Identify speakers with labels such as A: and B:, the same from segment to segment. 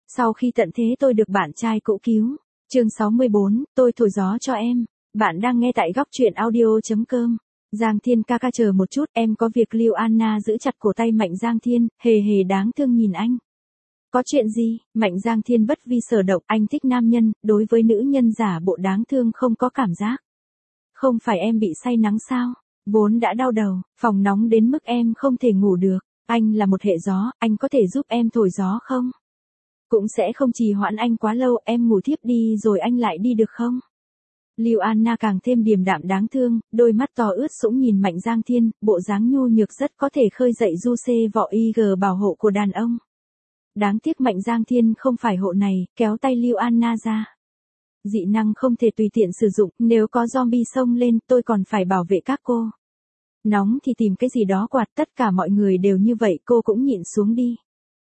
A: Sau khi tận thế tôi được bạn trai cũ cứu. Chương 64, tôi thổi gió cho em. Bạn đang nghe tại góc truyện audio.com. Giang Thiên ca ca chờ một chút, em có việc. Lưu Anna giữ chặt cổ tay Mạnh Giang Thiên, hề hề đáng thương nhìn anh. Có chuyện gì? Mạnh Giang Thiên bất vi sở động, anh thích nam nhân, đối với nữ nhân giả bộ đáng thương không có cảm giác. Không phải em bị say nắng sao? Vốn đã đau đầu, phòng nóng đến mức em không thể ngủ được. Anh là một hệ gió, anh có thể giúp em thổi gió không? Cũng sẽ không trì hoãn anh quá lâu, em ngủ thiếp đi rồi anh lại đi được không? Lưu Anna càng thêm điềm đạm đáng thương, đôi mắt to ướt sũng nhìn Mạnh Giang Thiên, bộ dáng nhu nhược rất có thể khơi dậy du xê vọ IG bảo hộ của đàn ông. Đáng tiếc Mạnh Giang Thiên không phải hộ này, kéo tay Lưu Anna ra. Dị năng không thể tùy tiện sử dụng, nếu có zombie xông lên tôi còn phải bảo vệ các cô. Nóng thì tìm cái gì đó quạt, tất cả mọi người đều như vậy, cô cũng nhịn xuống đi.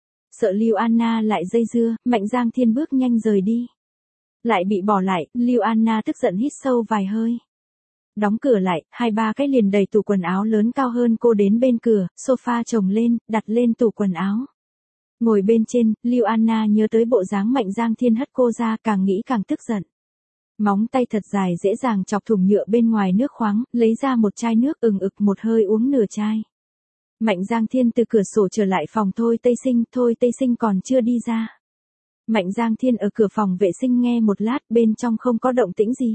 A: Sợ Lưu Anna lại dây dưa, Mạnh Giang Thiên bước nhanh rời đi. Lại bị bỏ lại, Lưu Anna tức giận hít sâu vài hơi. Đóng cửa lại, 2-3 cái liền đầy tủ quần áo lớn cao hơn cô đến bên cửa, sofa chồng lên, đặt lên tủ quần áo. Ngồi bên trên, Lưu Anna nhớ tới bộ dáng Mạnh Giang Thiên hất cô ra, càng nghĩ càng tức giận. Móng tay thật dài dễ dàng chọc thùng nhựa bên ngoài nước khoáng, lấy ra một chai nước, ực một hơi uống nửa chai. Mạnh Giang Thiên từ cửa sổ trở lại phòng Thôi Tây Sinh còn chưa đi ra. Mạnh Giang Thiên ở cửa phòng vệ sinh nghe một lát, bên trong không có động tĩnh gì.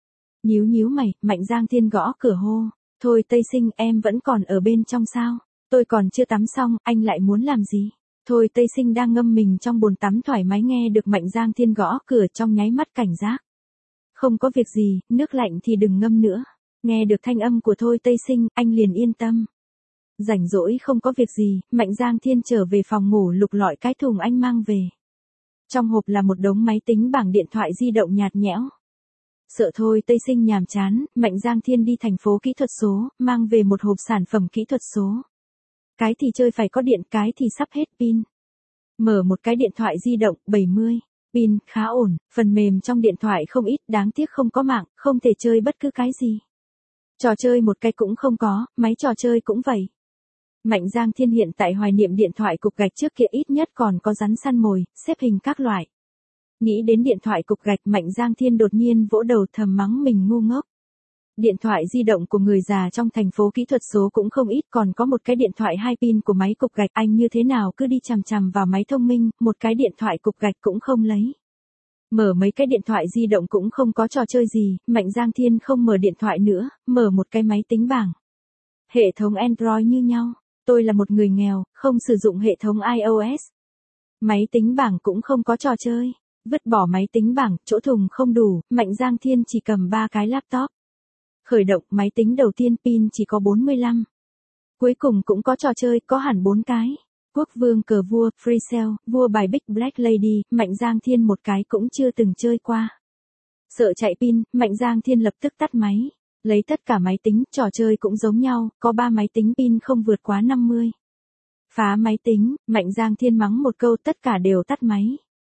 A: Nhíu mày, Mạnh Giang Thiên gõ cửa hô, Thôi Tây Sinh, em vẫn còn ở bên trong sao? Tôi còn chưa tắm xong, anh lại muốn làm gì? Thôi Tây Sinh đang ngâm mình trong bồn tắm thoải mái nghe được Mạnh Giang Thiên gõ cửa trong nháy mắt cảnh giác. Không có việc gì, nước lạnh thì đừng ngâm nữa. Nghe được thanh âm của Thôi Tây Sinh, anh liền yên tâm. Rảnh rỗi không có việc gì, Mạnh Giang Thiên trở về phòng ngủ lục lọi cái thùng anh mang về. Trong hộp là một đống máy tính bảng, điện thoại di động nhạt nhẽo. Sợ Thôi Tây Sinh nhàm chán, Mạnh Giang Thiên đi thành phố kỹ thuật số, mang về một hộp sản phẩm kỹ thuật số. Cái thì chơi phải có điện, cái thì sắp hết pin. Mở một cái điện thoại di động, 70. Pin, khá ổn, phần mềm trong điện thoại không ít, đáng tiếc không có mạng, không thể chơi bất cứ cái gì. Trò chơi một cái cũng không có, máy trò chơi cũng vậy. Mạnh Giang Thiên hiện tại hoài niệm điện thoại cục gạch trước kia, ít nhất còn có rắn săn mồi, xếp hình các loại. Nghĩ đến điện thoại cục gạch, Mạnh Giang Thiên đột nhiên vỗ đầu thầm mắng mình ngu ngốc. Điện thoại di động của người già trong thành phố kỹ thuật số cũng không ít, còn có một cái điện thoại 2 pin của máy cục gạch, anh như thế nào cứ đi chằm chằm vào máy thông minh, một cái điện thoại cục gạch cũng không lấy. Mở mấy cái điện thoại di động cũng không có trò chơi gì, Mạnh Giang Thiên không mở điện thoại nữa, mở một cái máy tính bảng. Hệ thống Android như nhau, tôi là một người nghèo, không sử dụng hệ thống iOS. Máy tính bảng cũng không có trò chơi, vứt bỏ máy tính bảng, chỗ thùng không đủ, Mạnh Giang Thiên chỉ cầm 3 cái laptop. Khởi động máy tính đầu tiên pin chỉ có 45. Cuối cùng cũng có trò chơi, có hẳn 4 cái. Quốc vương cờ vua, Free Cell, vua bài Big Black Lady, Mạnh Giang Thiên một cái cũng chưa từng chơi qua. Sợ chạy pin, Mạnh Giang Thiên lập tức tắt máy. Lấy tất cả máy tính, trò chơi cũng giống nhau, có 3 máy tính pin không vượt quá 50. Phá máy tính, Mạnh Giang Thiên mắng một câu, tất cả đều tắt máy.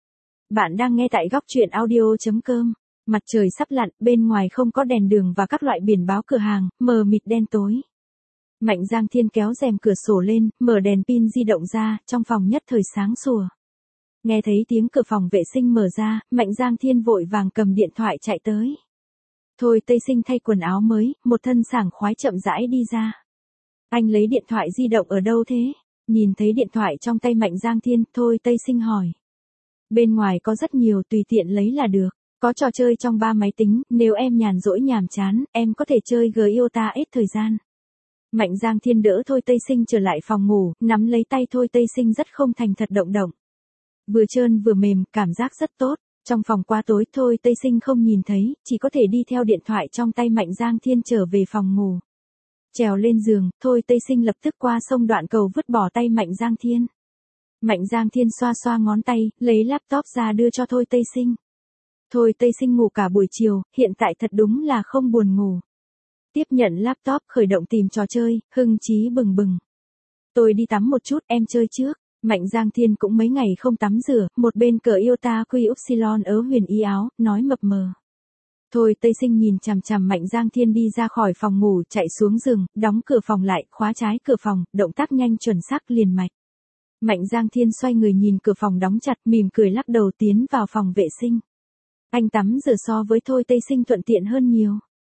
A: Bạn đang nghe tại góc truyện audio.com. Mặt trời sắp lặn, bên ngoài không có đèn đường và các loại biển báo cửa hàng, mờ mịt đen tối. Mạnh Giang Thiên kéo rèm cửa sổ lên, mở đèn pin di động ra, trong phòng nhất thời sáng sủa. Nghe thấy tiếng cửa phòng vệ sinh mở ra, Mạnh Giang Thiên vội vàng cầm điện thoại chạy tới. Thôi Tây Sinh thay quần áo mới, một thân sảng khoái chậm rãi đi ra. Anh lấy điện thoại di động ở đâu thế? Nhìn thấy điện thoại trong tay Mạnh Giang Thiên, Thôi Tây Sinh hỏi. Bên ngoài có rất nhiều, tùy tiện lấy là được. Có trò chơi trong 3 máy tính, nếu em nhàn rỗi nhàm chán, em có thể chơi Giota ít thời gian. Mạnh Giang Thiên đỡ Thôi Tây Sinh trở lại phòng ngủ, nắm lấy tay Thôi Tây Sinh rất không thành thật động. Vừa trơn vừa mềm, cảm giác rất tốt. Trong phòng quá tối, Thôi Tây Sinh không nhìn thấy, chỉ có thể đi theo điện thoại trong tay Mạnh Giang Thiên trở về phòng ngủ. Trèo lên giường, Thôi Tây Sinh lập tức qua sông Đoạn Cầu vứt bỏ tay Mạnh Giang Thiên. Mạnh Giang Thiên xoa xoa ngón tay, lấy laptop ra đưa cho Thôi Tây Sinh. Thôi Tây Sinh ngủ cả buổi chiều, hiện tại thật đúng là không buồn ngủ. Tiếp nhận laptop, khởi động tìm trò chơi, hưng chí bừng bừng. Tôi đi tắm một chút, em chơi trước. Mạnh Giang Thiên cũng mấy ngày không tắm rửa, một bên cờ Iota Quy Upsilon ớ huyền y áo, nói mập mờ. Thôi Tây Sinh nhìn chằm chằm Mạnh Giang Thiên đi ra khỏi phòng ngủ, chạy xuống giường, đóng cửa phòng lại, khóa trái cửa phòng, động tác nhanh chuẩn xác liền mạch. Mạnh Giang Thiên xoay người nhìn cửa phòng đóng chặt, mỉm cười lắc đầu tiến vào phòng vệ sinh. Anh tắm rửa so với Thôi Tây Sinh thuận tiện hơn nhiều.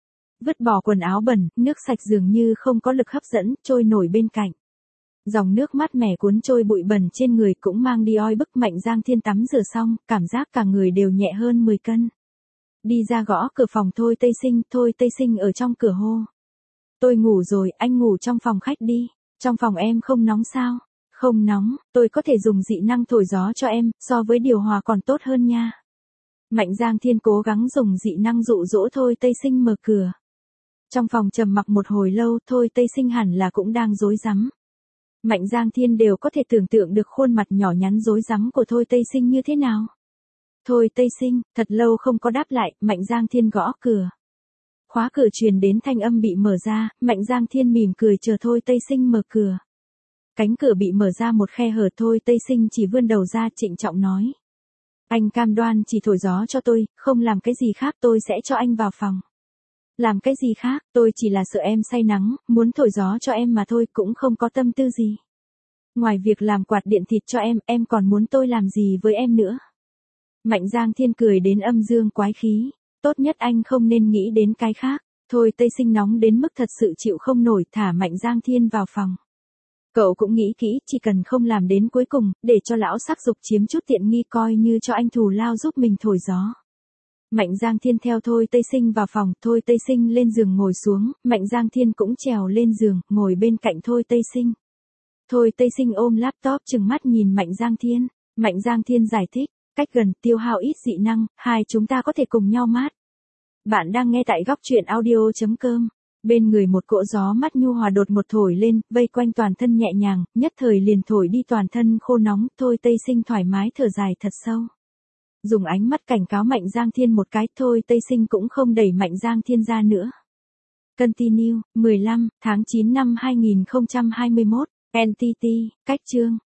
A: Vứt bỏ quần áo bẩn, nước sạch dường như không có lực hấp dẫn, trôi nổi bên cạnh. Dòng nước mát mẻ cuốn trôi bụi bẩn trên người cũng mang đi oi bức. Mạnh Giang Thiên tắm rửa xong, cảm giác cả người đều nhẹ hơn 10 cân. Đi ra gõ cửa phòng Thôi Tây Sinh, Thôi Tây Sinh ở trong cửa hô. Tôi ngủ rồi, anh ngủ trong phòng khách đi. Trong phòng em không nóng sao? Không nóng, tôi có thể dùng dị năng thổi gió cho em, so với điều hòa còn tốt hơn nha. Mạnh Giang Thiên cố gắng dùng dị năng dụ dỗ Thôi Tây Sinh mở cửa. Trong phòng trầm mặc một hồi lâu, Thôi Tây Sinh hẳn là cũng đang rối rắm. Mạnh Giang Thiên đều có thể tưởng tượng được khuôn mặt nhỏ nhắn rối rắm của Thôi Tây Sinh như thế nào. Thôi Tây Sinh, thật lâu không có đáp lại, Mạnh Giang Thiên gõ cửa. Khóa cửa truyền đến thanh âm bị mở ra, Mạnh Giang Thiên mỉm cười chờ Thôi Tây Sinh mở cửa. Cánh cửa bị mở ra một khe hở, Thôi Tây Sinh chỉ vươn đầu ra trịnh trọng nói. Anh cam đoan chỉ thổi gió cho tôi, không làm cái gì khác, tôi sẽ cho anh vào phòng. Làm cái gì khác, tôi chỉ là sợ em say nắng, muốn thổi gió cho em mà thôi, cũng không có tâm tư gì. Ngoài việc làm quạt điện thịt cho em còn muốn tôi làm gì với em nữa. Mạnh Giang Thiên cười đến âm dương quái khí, tốt nhất anh không nên nghĩ đến cái khác. Thôi Tây Sinh nóng đến mức thật sự chịu không nổi, thả Mạnh Giang Thiên vào phòng. Cậu cũng nghĩ kỹ, chỉ cần không làm đến cuối cùng, để cho lão sắc dục chiếm chút tiện nghi coi như cho anh thù lao giúp mình thổi gió. Mạnh Giang Thiên theo Thôi Tây Sinh vào phòng, Thôi Tây Sinh lên giường ngồi xuống, Mạnh Giang Thiên cũng trèo lên giường, ngồi bên cạnh Thôi Tây Sinh. Thôi Tây Sinh ôm laptop trừng mắt nhìn Mạnh Giang Thiên. Mạnh Giang Thiên giải thích, cách gần, tiêu hao ít dị năng, hai chúng ta có thể cùng nhau mát. Bạn đang nghe tại góc truyện audio.com. Bên người một cỗ gió mát nhu hòa đột một thổi lên, vây quanh toàn thân nhẹ nhàng, nhất thời liền thổi đi toàn thân khô nóng. Thôi Tây Sinh thoải mái thở dài thật sâu. Dùng ánh mắt cảnh cáo Mạnh Giang Thiên một cái, Thôi Tây Sinh cũng không đẩy Mạnh Giang Thiên ra nữa. Continue, 15, tháng 9 năm 2021, NTT, cách chương.